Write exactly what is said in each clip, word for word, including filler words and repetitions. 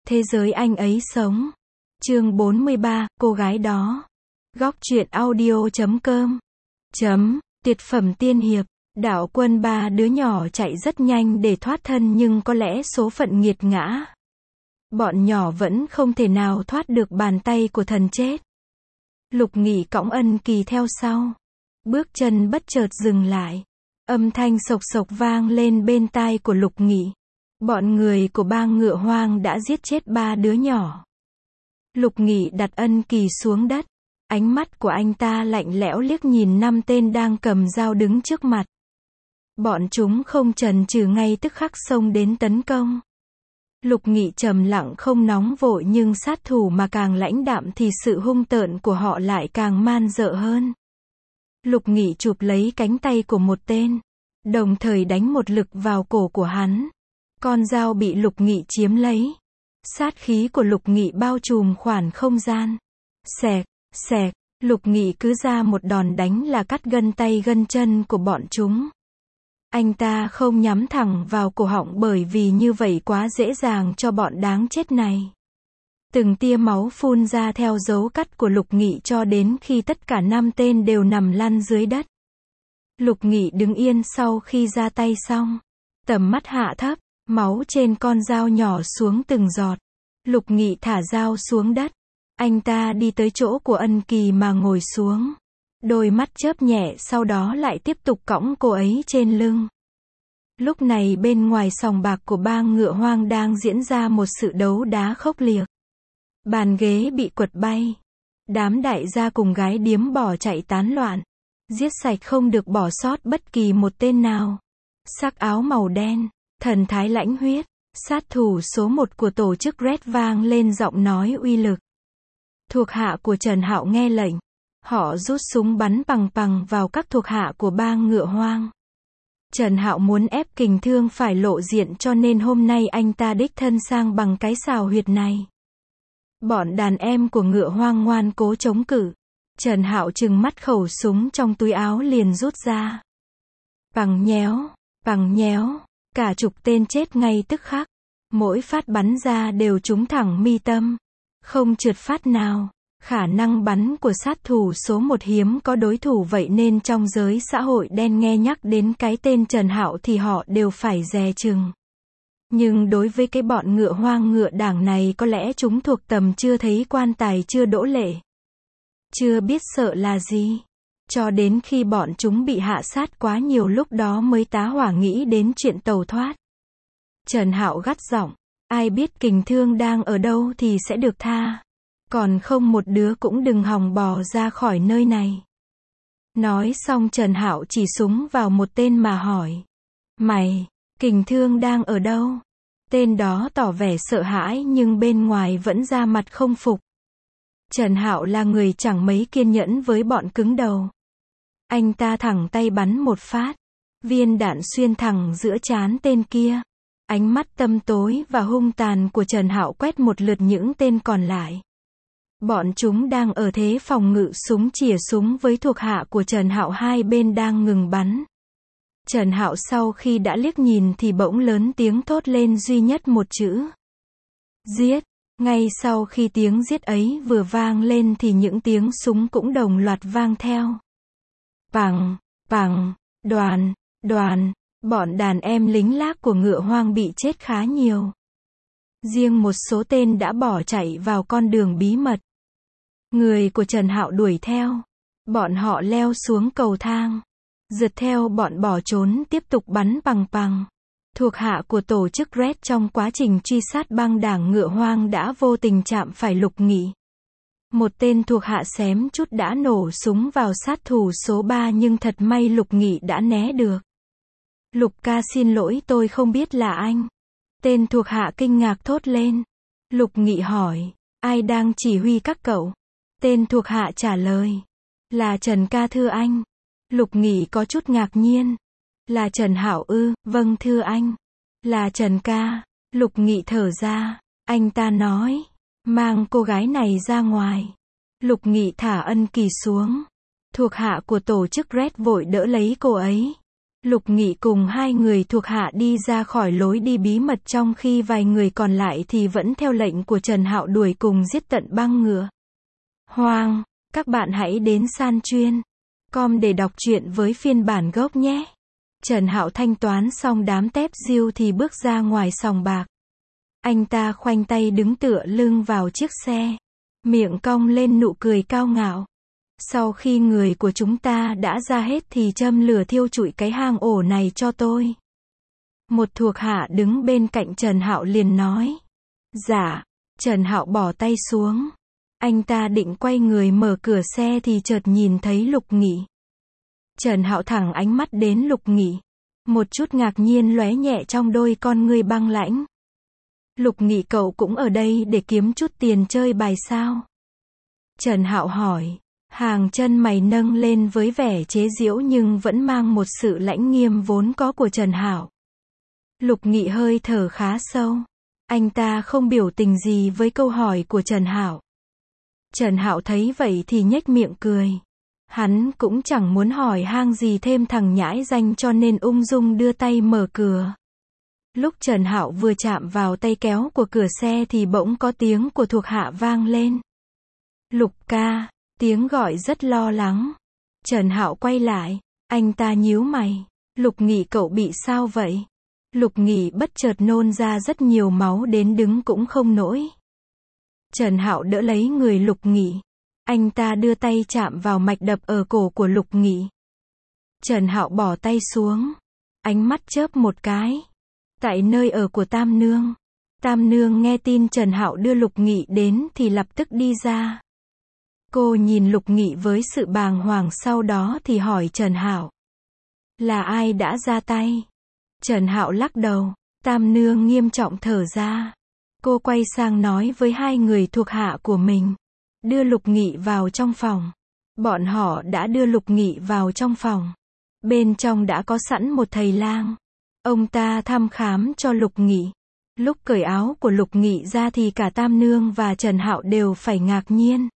Thế giới anh ấy sống. Chương bốn mươi ba, cô gái đó. Góc truyện audio chấm com. Chấm, tuyệt phẩm tiên hiệp. Đạo Quân ba đứa nhỏ chạy rất nhanh để thoát thân nhưng có lẽ số phận nghiệt ngã. Bọn nhỏ vẫn không thể nào thoát được bàn tay của thần chết. Lục Nghị cõng Ân Kỳ theo sau. Bước chân bất chợt dừng lại. Âm thanh sộc sộc vang lên bên tai của Lục Nghị. Bọn người của bang ngựa hoang đã giết chết ba đứa nhỏ. Lục Nghị đặt Ân Kỳ xuống đất. Ánh mắt của anh ta lạnh lẽo liếc nhìn năm tên đang cầm dao đứng trước mặt. Bọn chúng không chần chừ ngay tức khắc xông đến tấn công. Lục Nghị trầm lặng không nóng vội nhưng sát thủ mà càng lãnh đạm thì sự hung tợn của họ lại càng man dợ hơn. Lục Nghị chụp lấy cánh tay của một tên, đồng thời đánh một lực vào cổ của hắn. Con dao bị Lục Nghị chiếm lấy. Sát khí của Lục Nghị bao trùm khoảng không gian. Xẹt, xẹt, Lục Nghị cứ ra một đòn đánh là cắt gân tay gân chân của bọn chúng. Anh ta không nhắm thẳng vào cổ họng bởi vì như vậy quá dễ dàng cho bọn đáng chết này. Từng tia máu phun ra theo dấu cắt của Lục Nghị cho đến khi tất cả năm tên đều nằm lăn dưới đất. Lục Nghị đứng yên sau khi ra tay xong. Tầm mắt hạ thấp, máu trên con dao nhỏ xuống từng giọt. Lục Nghị thả dao xuống đất. Anh ta đi tới chỗ của Ân Kỳ mà ngồi xuống. Đôi mắt chớp nhẹ sau đó lại tiếp tục cõng cô ấy trên lưng. Lúc này bên ngoài sòng bạc của bang ngựa hoang đang diễn ra một sự đấu đá khốc liệt. Bàn ghế bị quật bay. Đám đại gia cùng gái điếm bỏ chạy tán loạn. Giết sạch không được bỏ sót bất kỳ một tên nào. Sắc áo màu đen, thần thái lãnh huyết, sát thủ số một của tổ chức Red vang lên giọng nói uy lực. Thuộc hạ của Trần Hạo nghe lệnh. Họ rút súng bắn pằng pằng vào các thuộc hạ của bang ngựa hoang. Trần Hạo muốn ép Kình Thương phải lộ diện cho nên hôm nay anh ta đích thân sang bằng cái xào huyệt này. Bọn đàn em của ngựa hoang ngoan cố chống cự. Trần Hạo trừng mắt khẩu súng trong túi áo liền rút ra. Pằng nhéo, pằng nhéo, cả chục tên chết ngay tức khắc. Mỗi phát bắn ra đều trúng thẳng mi tâm. Không trượt phát nào. Khả năng bắn của sát thủ số một hiếm có đối thủ vậy nên trong giới xã hội đen nghe nhắc đến cái tên Trần Hạo thì họ đều phải dè chừng. Nhưng đối với cái bọn ngựa hoang ngựa đảng này có lẽ chúng thuộc tầm chưa thấy quan tài chưa đỗ lệ. Chưa biết sợ là gì. Cho đến khi bọn chúng bị hạ sát quá nhiều lúc đó mới tá hỏa nghĩ đến chuyện tẩu thoát. Trần Hạo gắt giọng, ai biết Kình Thương đang ở đâu thì sẽ được tha. Còn không một đứa cũng đừng hòng bò ra khỏi nơi này. Nói xong Trần Hạo chỉ súng vào một tên mà hỏi. Mày, Kình Thương đang ở đâu? Tên đó tỏ vẻ sợ hãi nhưng bên ngoài vẫn ra mặt không phục. Trần Hạo là người chẳng mấy kiên nhẫn với bọn cứng đầu. Anh ta thẳng tay bắn một phát. Viên đạn xuyên thẳng giữa trán tên kia. Ánh mắt tăm tối và hung tàn của Trần Hạo quét một lượt những tên còn lại. Bọn chúng đang ở thế phòng ngự súng chỉa súng với thuộc hạ của Trần Hạo hai bên đang ngừng bắn. Trần Hạo sau khi đã liếc nhìn thì bỗng lớn tiếng thốt lên duy nhất một chữ. Giết! Ngay sau khi tiếng giết ấy vừa vang lên thì những tiếng súng cũng đồng loạt vang theo. Pằng! Pằng! Đoàn! Đoàn! Bọn đàn em lính lác của ngựa hoang bị chết khá nhiều. Riêng một số tên đã bỏ chạy vào con đường bí mật. Người của Trần Hạo đuổi theo. Bọn họ leo xuống cầu thang. Rượt theo bọn bỏ trốn tiếp tục bắn pằng pằng. Thuộc hạ của tổ chức Red trong quá trình truy sát băng đảng ngựa hoang đã vô tình chạm phải Lục Nghị. Một tên thuộc hạ xém chút đã nổ súng vào sát thủ số ba nhưng thật may Lục Nghị đã né được. Lục ca xin lỗi tôi không biết là anh. Tên thuộc hạ kinh ngạc thốt lên. Lục Nghị hỏi, ai đang chỉ huy các cậu? Tên thuộc hạ trả lời, là Trần ca thưa anh. Lục Nghị có chút ngạc nhiên. Là Trần Hạo ư? Vâng thưa anh. Là Trần ca. Lục Nghị thở ra. Anh ta nói, mang cô gái này ra ngoài. Lục Nghị thả Ân Kỳ xuống. Thuộc hạ của tổ chức Red vội đỡ lấy cô ấy. Lục Nghị cùng hai người thuộc hạ đi ra khỏi lối đi bí mật, trong khi vài người còn lại thì vẫn theo lệnh của Trần Hạo đuổi cùng giết tận băng ngựa hoang. Các bạn hãy đến san chuyên chấm com để đọc truyện với phiên bản gốc nhé. Trần Hạo thanh toán xong đám tép diêu thì bước ra ngoài sòng bạc. Anh ta khoanh tay đứng tựa lưng vào chiếc xe, miệng cong lên nụ cười cao ngạo. Sau khi người của chúng ta đã ra hết thì châm lửa thiêu trụi cái hang ổ này cho tôi. Một thuộc hạ đứng bên cạnh Trần Hạo liền nói. Dạ. Trần Hạo bỏ tay xuống. Anh ta định quay người mở cửa xe thì chợt nhìn thấy Lục Nghị. Trần Hạo thẳng ánh mắt đến Lục Nghị. Một chút ngạc nhiên lóe nhẹ trong đôi con ngươi băng lãnh. Lục Nghị, cậu cũng ở đây để kiếm chút tiền chơi bài sao? Trần Hạo hỏi. Hàng chân mày nâng lên với vẻ chế giễu nhưng vẫn mang một sự lãnh nghiêm vốn có của Trần Hạo. Lục Nghị hơi thở khá sâu. Anh ta không biểu tình gì với câu hỏi của Trần Hạo. Trần Hạo thấy vậy thì nhếch miệng cười. Hắn cũng chẳng muốn hỏi hang gì thêm thằng nhãi danh cho nên ung dung đưa tay mở cửa. Lúc Trần Hạo vừa chạm vào tay kéo của cửa xe thì bỗng có tiếng của thuộc hạ vang lên. Lục ca. Tiếng gọi rất lo lắng. Trần Hạo quay lại. Anh ta nhíu mày. Lục Nghị, cậu bị sao vậy? Lục Nghị bất chợt nôn ra rất nhiều máu đến đứng cũng không nổi. Trần Hạo đỡ lấy người Lục Nghị. Anh ta đưa tay chạm vào mạch đập ở cổ của Lục Nghị. Trần Hạo bỏ tay xuống. Ánh mắt chớp một cái. Tại nơi ở của Tam Nương. Tam Nương nghe tin Trần Hạo đưa Lục Nghị đến thì lập tức đi ra. Cô nhìn Lục Nghị với sự bàng hoàng, sau đó thì hỏi Trần Hạo. Là ai đã ra tay? Trần Hạo lắc đầu. Tam Nương nghiêm trọng thở ra. Cô quay sang nói với hai người thuộc hạ của mình. Đưa Lục Nghị vào trong phòng. Bọn họ đã đưa Lục Nghị vào trong phòng. Bên trong đã có sẵn một thầy lang. Ông ta thăm khám cho Lục Nghị. Lúc cởi áo của Lục Nghị ra thì cả Tam Nương và Trần Hạo đều phải ngạc nhiên.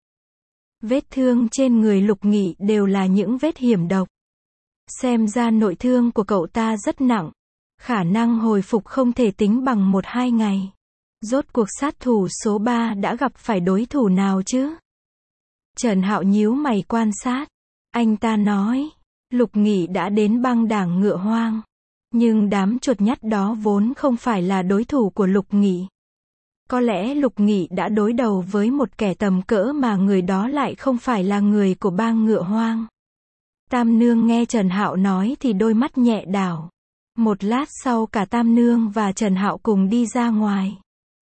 Vết thương trên người Lục Nghị đều là những vết hiểm độc. Xem ra nội thương của cậu ta rất nặng. Khả năng hồi phục không thể tính bằng một hai ngày. Rốt cuộc sát thủ số ba đã gặp phải đối thủ nào chứ? Trần Hạo nhíu mày quan sát. Anh ta nói. Lục Nghị đã đến băng đảng ngựa hoang. Nhưng đám chuột nhắt đó vốn không phải là đối thủ của Lục Nghị. Có lẽ Lục Nghị đã đối đầu với một kẻ tầm cỡ mà người đó lại không phải là người của bang ngựa hoang. Tam Nương nghe Trần Hạo nói thì đôi mắt nhẹ đảo. Một lát sau cả Tam Nương và Trần Hạo cùng đi ra ngoài.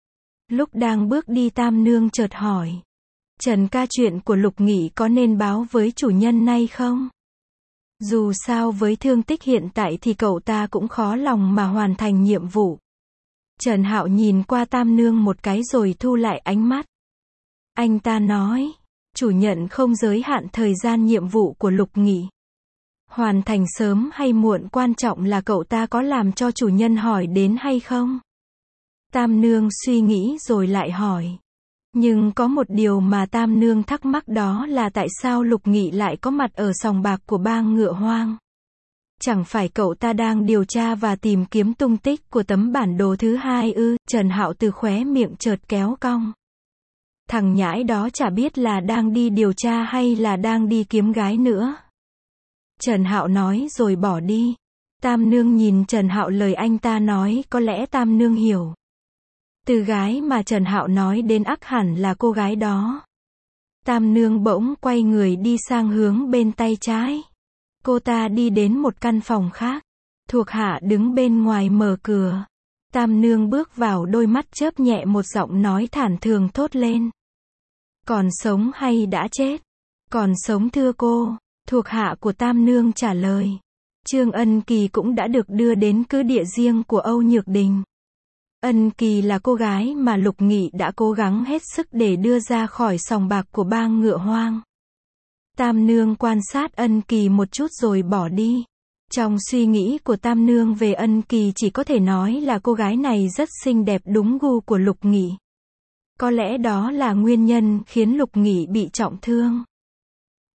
Lúc đang bước đi Tam Nương chợt hỏi. Trần ca, chuyện của Lục Nghị có nên báo với chủ nhân nay không? Dù sao với thương tích hiện tại thì cậu ta cũng khó lòng mà hoàn thành nhiệm vụ. Trần Hạo nhìn qua Tam Nương một cái rồi thu lại ánh mắt. Anh ta nói. Chủ nhận không giới hạn thời gian nhiệm vụ của Lục Nghị. Hoàn thành sớm hay muộn, quan trọng là cậu ta có làm cho chủ nhân hỏi đến hay không? Tam Nương suy nghĩ rồi lại hỏi. Nhưng có một điều mà Tam Nương thắc mắc, đó là tại sao Lục Nghị lại có mặt ở sòng bạc của bang ngựa hoang? Chẳng phải cậu ta đang điều tra và tìm kiếm tung tích của tấm bản đồ thứ hai ư? Trần Hạo từ khóe miệng chợt kéo cong. Thằng nhãi đó chả biết là đang đi điều tra hay là đang đi kiếm gái nữa. Trần Hạo nói rồi bỏ đi. Tam Nương nhìn Trần Hạo, lời anh ta nói có lẽ Tam Nương hiểu. Từ gái mà Trần Hạo nói đến ắt hẳn là cô gái đó. Tam Nương bỗng quay người đi sang hướng bên tay trái. Cô ta đi đến một căn phòng khác. Thuộc hạ đứng bên ngoài mở cửa. Tam Nương bước vào, đôi mắt chớp nhẹ, một giọng nói thản thường thốt lên. Còn sống hay đã chết? Còn sống thưa cô. Thuộc hạ của Tam Nương trả lời. Trương Ân Kỳ cũng đã được đưa đến cứ địa riêng của Âu Nhược Đình. Ân Kỳ là cô gái mà Lục Nghị đã cố gắng hết sức để đưa ra khỏi sòng bạc của bang ngựa hoang. Tam Nương quan sát Ân Kỳ một chút rồi bỏ đi. Trong suy nghĩ của Tam Nương về Ân Kỳ chỉ có thể nói là cô gái này rất xinh đẹp, đúng gu của Lục Nghị. Có lẽ đó là nguyên nhân khiến Lục Nghị bị trọng thương.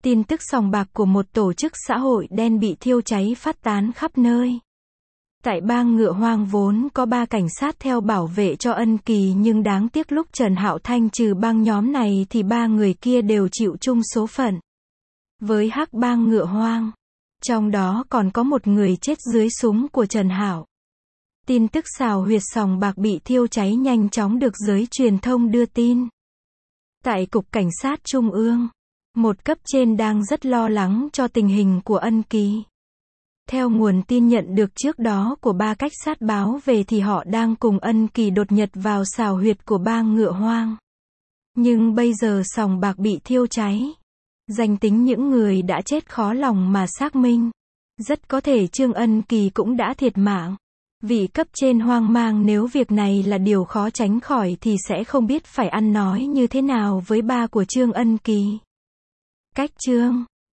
Tin tức sòng bạc của một tổ chức xã hội đen bị thiêu cháy phát tán khắp nơi. Tại bang Ngựa Hoang vốn có ba cảnh sát theo bảo vệ cho Ân Kỳ, nhưng đáng tiếc lúc Trần Hạo Thanh trừ bang nhóm này thì ba người kia đều chịu chung số phận với hắc bang Ngựa Hoang. Trong đó còn có một người chết dưới súng của Trần Hạo. Tin tức xào huyệt sòng bạc bị thiêu cháy nhanh chóng được giới truyền thông đưa tin. Tại Cục Cảnh sát Trung ương, một cấp trên đang rất lo lắng cho tình hình của Ân Kỳ. Theo nguồn tin nhận được trước đó của ba cách sát báo về thì họ đang cùng Ân Kỳ đột nhập vào xào huyệt của bang Ngựa Hoang. Nhưng bây giờ sòng bạc bị thiêu cháy. Danh tính những người đã chết khó lòng mà xác minh. Rất có thể Trương Ân Kỳ cũng đã thiệt mạng. Vị cấp trên hoang mang nếu việc này là điều khó tránh khỏi thì sẽ không biết phải ăn nói như thế nào với ba của Trương Ân Kỳ. Cách chương